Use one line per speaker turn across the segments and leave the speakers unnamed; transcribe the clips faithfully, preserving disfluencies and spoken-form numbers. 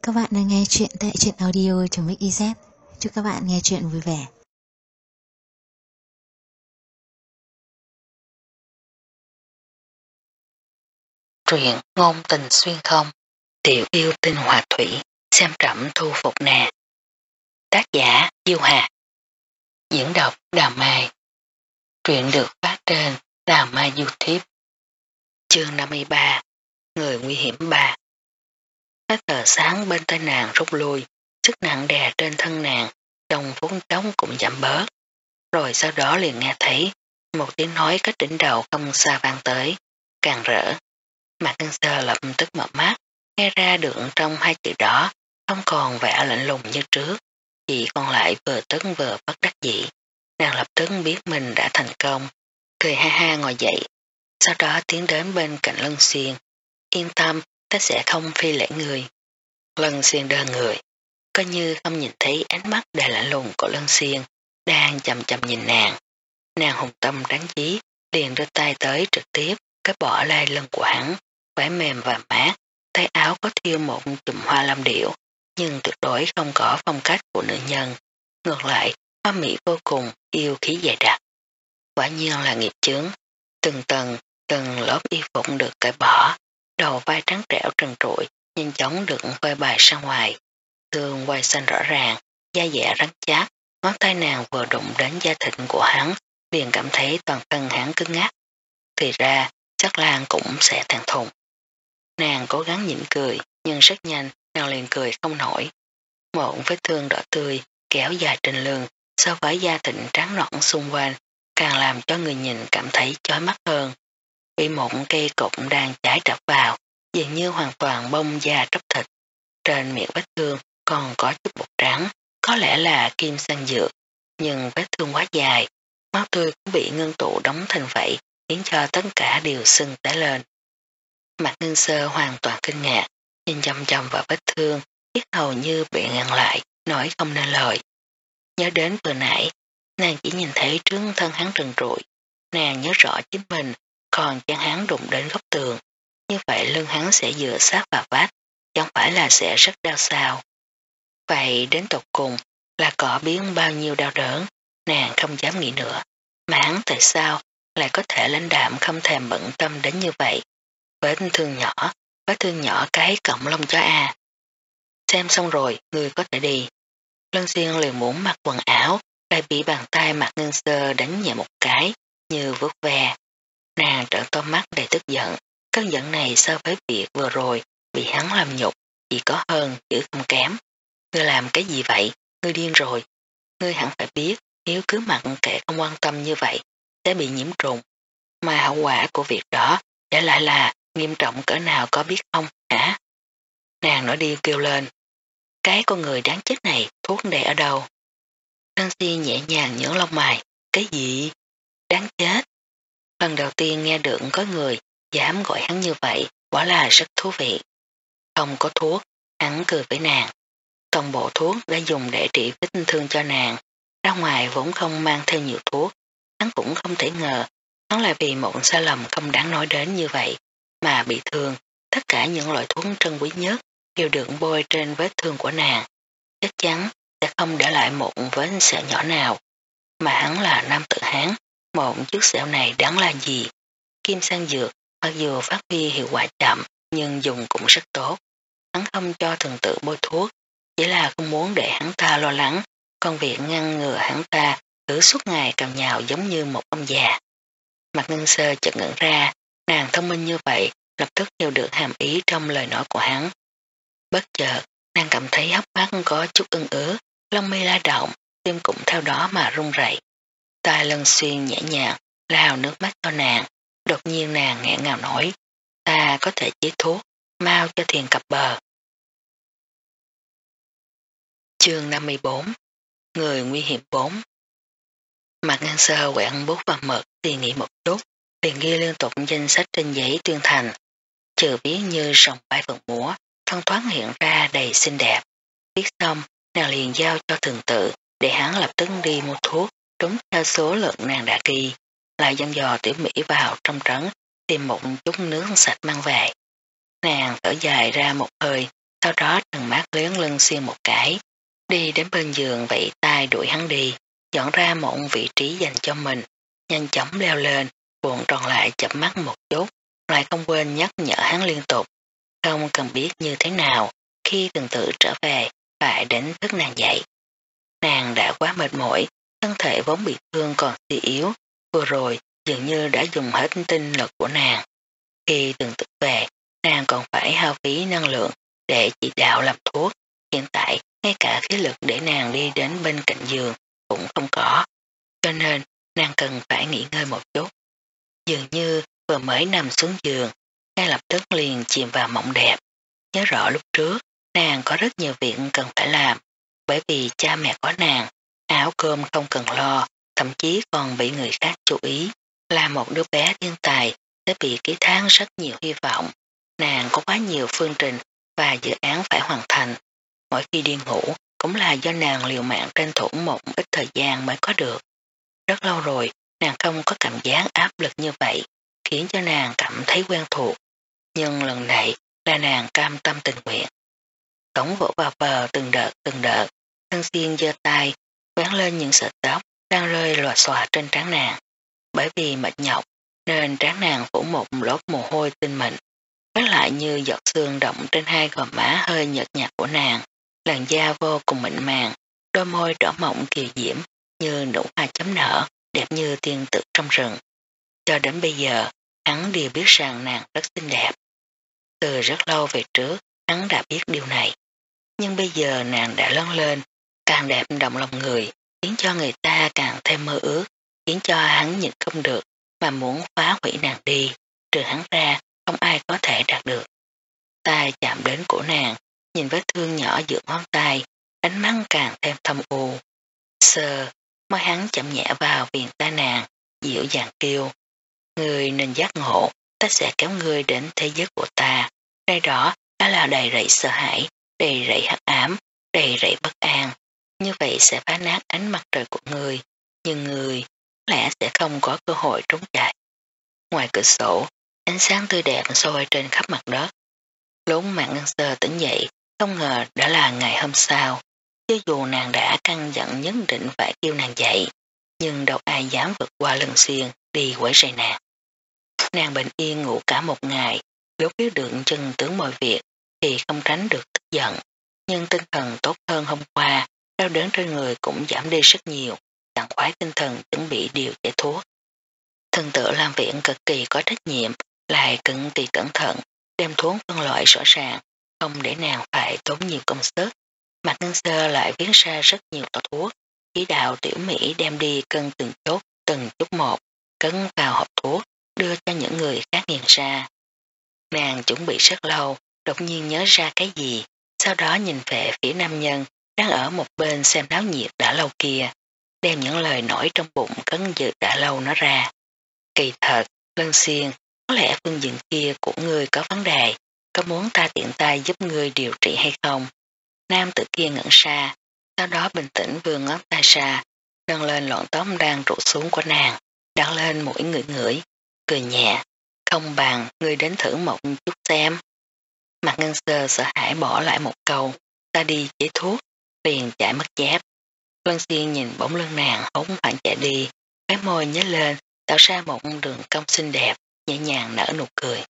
các bạn đang nghe chuyện tại truyện audio.mixyz. Chúc các bạn nghe chuyện vui vẻ.
Truyện ngôn tình xuyên không, tiểu yêu tinh hòa thủy, xem trẫm thu phục nè. Tác giả Diêu Hà. Diễn đọc Đào Mai. Truyện được phát trên Đào Mai YouTube. Chương năm mươi ba. Người nguy hiểm ba. Hết giờ sáng bên tay nàng rút lui, sức nặng đè trên thân nàng trong phút chốc cũng giảm bớt. Rồi sau đó liền nghe thấy một tiếng nói cách đỉnh đầu không xa vang tới, càng rỡ. Mạc Ngân Sơ lập tức mở mắt, nghe ra được trong hai chữ đó không còn vẻ lạnh lùng như trước, chỉ còn lại vừa tức vừa bất đắc dĩ. Nàng lập tức biết mình đã thành công, cười ha ha ngồi dậy, sau đó tiến đến bên cạnh Lân Xuyên. Yên tâm, ta sẽ không phi lễ người. Lân Xuyên đơ người, coi như không nhìn thấy ánh mắt đầy lạnh lùng của Lân Xuyên, đang chầm chầm nhìn nàng. Nàng hùng tâm đáng chí, liền đưa tay tới trực tiếp, cái bỏ lai lưng của hắn, vải mềm và mát, tay áo có thiêu một chùm hoa lam điệu, nhưng tuyệt đối không có phong cách của nữ nhân. Ngược lại, hoa mỹ vô cùng, yêu khí dày đặc. Quả nhiên là nghiệp chướng, từng tầng, từng lớp y phục được cởi bỏ, đầu vai trắng trẻo trần trụi, nhanh chóng được phơi bày ra ngoài. Thương quay xanh rõ ràng, da dẻ rắn chắc, ngón tay nàng vừa đụng đến da thịt của hắn, liền cảm thấy toàn thân hắn cứng ngắc. Thì ra, chắc Lan cũng sẽ thẹn thùng. Nàng cố gắng nhịn cười, nhưng rất nhanh, nàng liền cười không nổi. Một vết thương đỏ tươi, kéo dài trên lưng, so với da thịt trắng nõn xung quanh, càng làm cho người nhìn cảm thấy chói mắt hơn. Bị một cây cột đang cháy đập vào, dường như hoàn toàn bông da tróc thịt. Trên miệng vết thương còn có chút bột trắng, có lẽ là kim sang dược, nhưng vết thương quá dài, máu tươi cũng bị ngưng tụ đóng thành vậy, khiến cho tất cả đều sưng tái lên. Mạc Ngân Sơ hoàn toàn kinh ngạc, nhìn chăm chăm vào vết thương, biết hầu như bị ngăn lại, nói không nên lời. Nhớ đến vừa nãy, nàng chỉ nhìn thấy trướng thân hắn trần trụi, nàng nhớ rõ chính mình, còn chân hắn đụng đến góc tường, như vậy lưng hắn sẽ dựa sát vào vách, chẳng phải là sẽ rất đau sao. Vậy đến tột cùng là có biến bao nhiêu đau đớn, nàng không dám nghĩ nữa, mà hắn tại sao lại có thể lãnh đạm không thèm bận tâm đến như vậy. Vết thương nhỏ, vết thương nhỏ cái cọng lông chó a. Xem xong rồi, người có thể đi. Lân Xuyên liền muốn mặc quần áo, lại bị bàn tay Mạc Ngân Sơ đánh nhẹ một cái, như vuốt ve. Nàng trợn to mắt đầy tức giận, cơn giận này so với việc vừa rồi bị hắn làm nhục, chỉ có hơn chứ không kém. Ngươi làm cái gì vậy? Ngươi điên rồi. Ngươi hẳn phải biết, nếu cứ mặc kệ không quan tâm như vậy, sẽ bị nhiễm trùng. Mà hậu quả của việc đó sẽ lại là nghiêm trọng cỡ nào có biết không, hả? Nàng nói đi kêu lên. Cái con người đáng chết này, thuốc để ở đâu? Nancy nhẹ nhàng nhướng lông mày. Cái gì? Đáng chết. Lần đầu tiên nghe được có người dám gọi hắn như vậy, quả là rất thú vị. Không có thuốc, hắn cười với nàng. Toàn bộ thuốc đã dùng để trị vết thương cho nàng, ra ngoài vốn không mang theo nhiều thuốc, hắn cũng không thể ngờ, hắn lại vì một sai lầm không đáng nói đến như vậy, mà bị thương. Tất cả những loại thuốc trân quý nhất đều được bôi trên vết thương của nàng, chắc chắn sẽ không để lại một vết sẹo nhỏ nào. Mà hắn là nam tử Hán, một chút sẹo này đáng là gì? Kim sang dược, mặc dù phát huy hiệu quả chậm, nhưng dùng cũng rất tốt. Hắn không cho thần tự bôi thuốc, chỉ là không muốn để hắn ta lo lắng, còn việc ngăn ngừa hắn ta cứ suốt ngày cào nhào giống như một ông già. Mạc Ngân Sơ chợt ngẩn ra, nàng thông minh như vậy, lập tức hiểu được hàm ý trong lời nói của hắn. Bất chợt, nàng cảm thấy hốc mắt có chút ưng ứa, lông mi la động, tim cũng theo đó mà run rẩy. Tai Lân Xuyên nhẹ nhàng lao nước mắt cho nàng, đột nhiên nàng nghẹn ngào nói, ta có thể chế thuốc, mau cho thiền cập bờ. Chương năm mươi bốn. Người nguy hiểm bốn. Mạc Ngân Sơ quẹn bút và mực suy nghĩ một chút, liền ghi liên tục danh sách trên giấy tuyên thành, trừ biết như rồng bay phượng múa, thân thoáng hiện ra đầy xinh đẹp. Viết xong, nàng liền giao cho thường tự, để hắn lập tức đi mua thuốc, đúng theo số lượng nàng đã ghi, lại dặn dò Tiểu Mỹ vào trong trấn, tìm một chút nước sạch mang về. Nàng thở dài ra một hơi, sau đó trừng mắt liếng lưng Xuyên một cái, đi đến bên giường vẫy tay đuổi hắn đi, dọn ra một vị trí dành cho mình, nhanh chóng leo lên, cuộn tròn lại chậm mắt một chút, lại không quên nhắc nhở hắn liên tục, không cần biết như thế nào, khi từng tự trở về, phải đánh thức nàng dậy. Nàng đã quá mệt mỏi, thân thể vốn bị thương còn suy yếu, vừa rồi dường như đã dùng hết tinh lực của nàng. Khi từng tự về, nàng còn phải hao phí năng lượng để chỉ đạo làm thuốc, hiện tại ngay cả khí lực để nàng đi đến bên cạnh giường cũng không có, cho nên nàng cần phải nghỉ ngơi một chút. Dường như vừa mới nằm xuống giường, ngay lập tức liền chìm vào mộng đẹp. Nhớ rõ lúc trước, nàng có rất nhiều việc cần phải làm, bởi vì cha mẹ có nàng, áo cơm không cần lo, thậm chí còn bị người khác chú ý, là một đứa bé thiên tài sẽ bị ký thác rất nhiều hy vọng. Nàng có quá nhiều phương trình và dự án phải hoàn thành. Mỗi khi đi ngủ cũng là do nàng liều mạng tranh thủ một ít thời gian mới có được. Rất lâu rồi, nàng không có cảm giác áp lực như vậy, khiến cho nàng cảm thấy quen thuộc. Nhưng lần này là nàng cam tâm tình nguyện. Cổng vỗ vào bờ từng đợt từng đợt, thân Xuyên giơ tay, vén lên những sợi tóc đang rơi lòa xòa trên trán nàng. Bởi vì mệt nhọc, nên trán nàng phủ một lớp mồ hôi tinh mịn, phát lại như giọt sương động trên hai gò má hơi nhợt nhạt của nàng, làn da vô cùng mịn màng, đôi môi đỏ mọng kiều diễm như nụ hoa chấm nở, đẹp như tiên tử trong rừng. Cho đến bây giờ, hắn đều biết rằng nàng rất xinh đẹp. Từ rất lâu về trước, hắn đã biết điều này. Nhưng bây giờ nàng đã lớn lên, càng đẹp động lòng người, khiến cho người ta càng thêm mơ ước, khiến cho hắn nhịn không được mà muốn phá hủy nàng đi, trừ hắn ra không ai có thể đạt được. Tay chạm đến cổ nàng, nhìn vết thương nhỏ giữa ngón tay, ánh mắt càng thêm thâm u. Sờ, môi hắn chậm nhẹ vào viền tai nàng, dịu dàng kêu: "Ngươi nên giác ngộ, ta sẽ kéo ngươi đến thế giới của ta. Nơi đó đã là đầy rẫy sợ hãi, đầy rẫy hắc ám, đầy rẫy bất an. Như vậy sẽ phá nát ánh mặt trời của ngươi, nhưng ngươi có lẽ sẽ không có cơ hội trốn chạy." Ngoài cửa sổ, ánh sáng tươi đẹp soi trên khắp mặt đất. Lúc Mạc Ngân Sơ tỉnh dậy, không ngờ đã là ngày hôm sau. Chứ dù nàng đã căng giận nhất định phải kêu nàng dậy, nhưng đâu ai dám vượt qua lần Xuyên đi quấy rầy nàng. Nàng bình yên ngủ cả một ngày, lúc biết được chân tướng mọi việc thì không tránh được tức giận, nhưng tinh thần tốt hơn hôm qua, đau đớn trên người cũng giảm đi rất nhiều, sảng khoái tinh thần chuẩn bị điều giải thuốc. Thần tự làm việc cực kỳ có trách nhiệm, lại cực kỳ cẩn thận, đem thuốc phân loại rõ ràng, không để nàng phải tốn nhiều công sức. Mạc Ngân Sơ lại viết ra rất nhiều tàu thuốc, chỉ đạo Tiểu Mỹ đem đi cân từng chút, từng chút một, cấn vào hộp thuốc, đưa cho những người khác nghiền ra. Nàng chuẩn bị rất lâu, đột nhiên nhớ ra cái gì, sau đó nhìn về phía nam nhân đang ở một bên xem náo nhiệt đã lâu kia, đem những lời nổi trong bụng cấn dự đã lâu nó ra. Kỳ thật, Lân Xuyên, có lẽ phương diện kia của ngươi có vấn đề, có muốn ta tiện tay giúp ngươi điều trị hay không? Nam tử kia ngẩn ra, sau đó bình tĩnh vươn ngón tay ra, nâng lên lọn tóc đang rủ xuống của nàng, đặt lên mũi ngửi ngửi, cười nhẹ, không bằng ngươi đến thử một chút xem. Mạc Ngân Sơ sợ hãi bỏ lại một câu, ta đi chế thuốc, liền chạy mất dép. Lân Xuyên nhìn bóng lưng nàng hống phản chạy đi, cái môi nhếch lên, tạo ra một đường cong xinh đẹp, nhẹ nhàng nở nụ cười.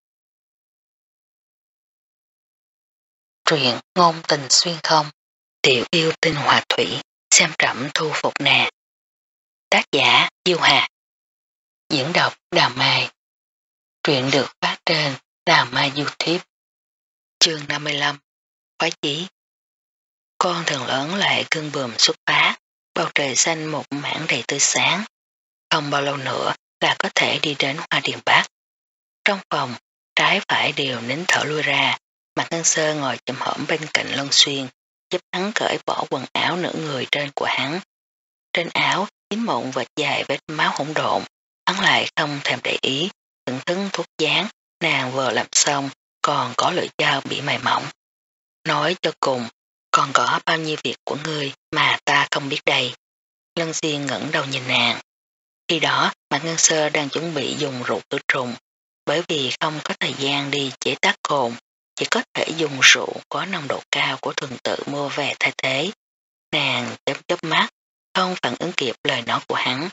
Truyện ngôn tình xuyên không, tiểu yêu tinh hòa thủy, xem trẫm thu phục nè. Tác giả Diêu Hà. Diễn đọc Đào Mai. Truyện được phát trên Đào Mai YouTube. Chương năm mươi lăm. Phá chí. Con thần lớn lại cơn bùm xuất phát, bầu trời xanh một mảng đầy tươi sáng. Không bao lâu nữa là có thể đi đến Hoa Điền Bắc. Trong phòng, trái phải đều nín thở lui ra, Mạc Ngân Sơ ngồi chậm hõm bên cạnh Lân Xuyên, giúp hắn cởi bỏ quần áo nửa người trên của hắn. Trên áo, tím mụn vệt dài vết máu hỗn độn, hắn lại không thèm để ý, thưởng thức thuốc dán, nàng vừa làm xong, còn có lưỡi dao bị mài mỏng. Nói cho cùng, còn có bao nhiêu việc của ngươi mà ta không biết đây. Lân Xuyên ngẩng đầu nhìn nàng. Khi đó, Mạc Ngân Sơ đang chuẩn bị dùng rượu khử trùng, bởi vì không có thời gian đi chế tác cồn, chỉ có thể dùng rượu có nồng độ cao của tuần tự mua về thay thế. Nàng chớp chớp mắt, không phản ứng kịp lời nói của hắn.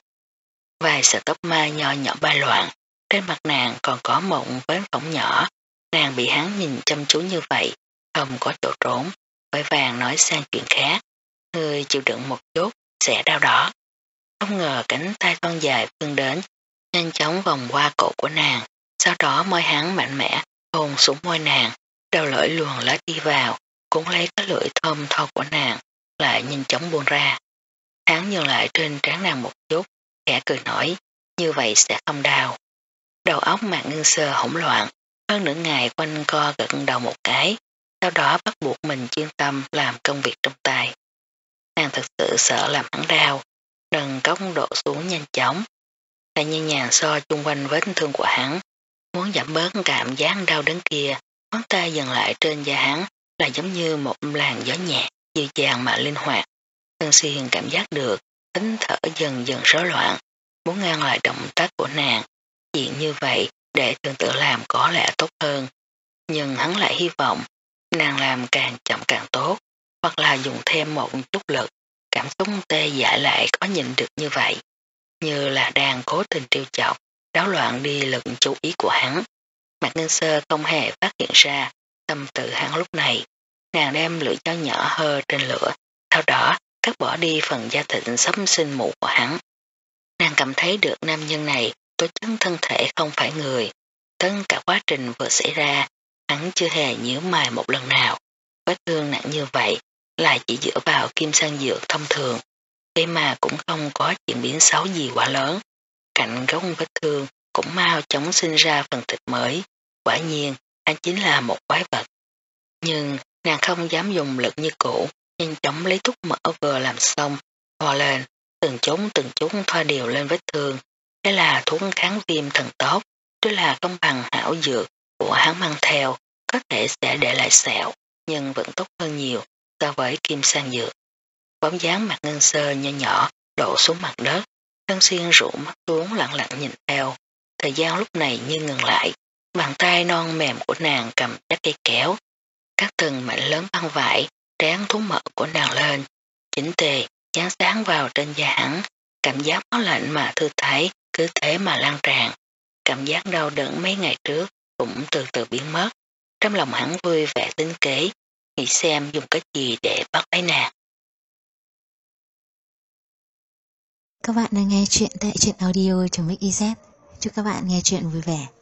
Vài sợi tóc mai nho nhỏ bay loạn, trên mặt nàng còn có một vết phỏng nhỏ. Nàng bị hắn nhìn chăm chú như vậy, không có chỗ trốn, vội vàng nói sang chuyện khác. Ngươi chịu đựng một chút, sẽ đau đỏ. Không ngờ cánh tay thon dài vươn đến, nhanh chóng vòng qua cổ của nàng, sau đó môi hắn mạnh mẽ hôn xuống môi nàng, đầu lưỡi luồn lết đi vào, cũng lấy cái lưỡi thơm tho của nàng, lại nhanh chóng buông ra. Hắn nhường lại trên trán nàng một chút, khẽ cười nói, như vậy sẽ không đau. Đầu óc Mạc Ngân Sơ hỗn loạn, hơn nửa ngày quanh co gật đầu một cái, sau đó bắt buộc mình chuyên tâm làm công việc trong tay. Nàng thật sự sợ làm hắn đau, nâng cốc độ xuống nhanh chóng, lại nhẹ nhàng so chung quanh vết thương của hắn, muốn giảm bớt cảm giác đau đớn kia. Ngón tay dần lại trên da hắn là giống như một làn gió nhẹ, dịu dàng mà linh hoạt. Tân Xuyên cảm giác được tính thở dần dần rối loạn, muốn ngăn lại động tác của nàng. Chuyện như vậy để thường tự làm có lẽ tốt hơn, nhưng hắn lại hy vọng nàng làm càng chậm càng tốt, hoặc là dùng thêm một chút lực. Cảm xúc tê dại lại có nhìn được như vậy, như là đang cố tình trêu chọc, đảo loạn đi lực chú ý của hắn. Mạc Ngân Sơ không hề phát hiện ra tâm tự hắn lúc này. Nàng đem lưỡi dao nhỏ hơ trên lửa, sau đó cắt bỏ đi phần da thịt xấm sinh mụ của hắn. Nàng cảm thấy được nam nhân này tố chất thân thể không phải người. Tất cả quá trình vừa xảy ra, hắn chưa hề nhíu mày một lần nào. Vết thương nặng như vậy lại chỉ dựa vào kim sang dược thông thường, thế mà cũng không có chuyển biến xấu gì quá lớn. Cạnh gốc vết thương cũng mau chóng sinh ra phần thịt mới. Quả nhiên anh chính là một quái vật. Nhưng nàng không dám dùng lực như cũ, nhanh chóng lấy thuốc mỡ vừa làm xong, hòa lên, từng chốn từng chốn thoa đều lên vết thương. Đây là thuốc kháng viêm thần tốt, chứ là không bằng hảo dược của hắn mang theo, có thể sẽ để lại sẹo, nhưng vẫn tốt hơn nhiều so với kim sang dược. Bóng dáng Mạc Ngân Sơ nhỏ nhỏ đổ xuống mặt đất, Tân Xuyên rũ mắt xuống lặng lặng nhìn theo. Thời gian lúc này như ngừng lại, bàn tay non mềm của nàng cầm chắc cây kéo, các từng mảnh lớn băng vải tráng thú mỡ của nàng lên, chỉnh tề dán sáng vào trên da hắn. Cảm giác máu lạnh mà thư thái cứ thế mà lan tràn. Cảm giác đau đớn mấy ngày trước cũng từ từ biến mất. Trong lòng hắn vui vẻ tính kế, nghĩ xem dùng cái gì để bắt lấy nàng.
Các bạn đang nghe chuyện tại truyện audio.mixyz. Chúc các bạn nghe chuyện vui vẻ.